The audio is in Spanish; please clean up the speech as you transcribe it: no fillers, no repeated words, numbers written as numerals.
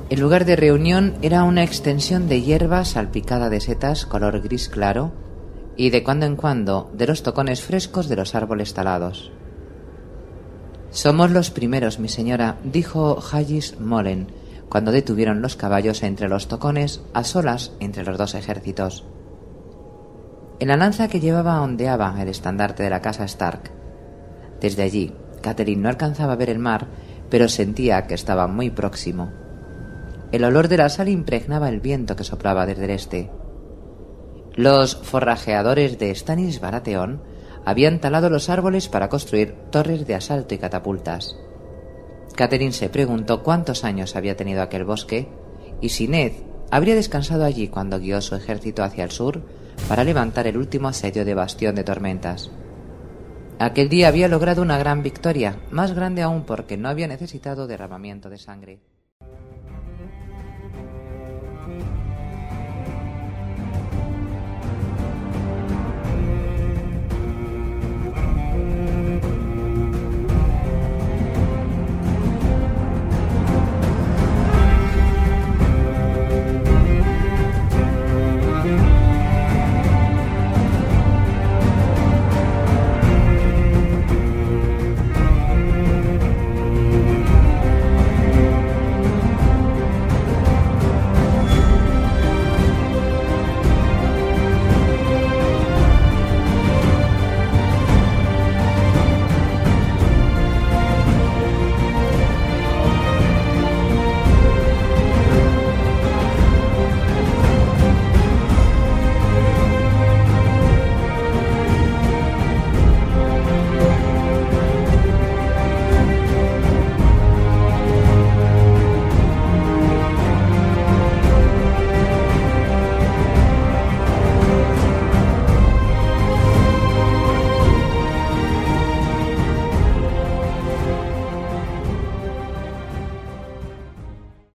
El lugar de reunión era una extensión de hierba salpicada de setas color gris claro y de cuando en cuando de los tocones frescos de los árboles talados. «Somos los primeros, mi señora», dijo Hagis Molen, cuando detuvieron los caballos entre los tocones, a solas entre los dos ejércitos. En la lanza que llevaba ondeaba el estandarte de la casa Stark. Desde allí, Catelyn no alcanzaba a ver el mar, pero sentía que estaba muy próximo. El olor de la sal impregnaba el viento que soplaba desde el este. Los forrajeadores de Stannis Baratheon habían talado los árboles para construir torres de asalto y catapultas. Catelyn se preguntó cuántos años había tenido aquel bosque y si Ned habría descansado allí cuando guió su ejército hacia el sur para levantar el último asedio de Bastión de Tormentas. Aquel día había logrado una gran victoria, más grande aún porque no había necesitado derramamiento de sangre.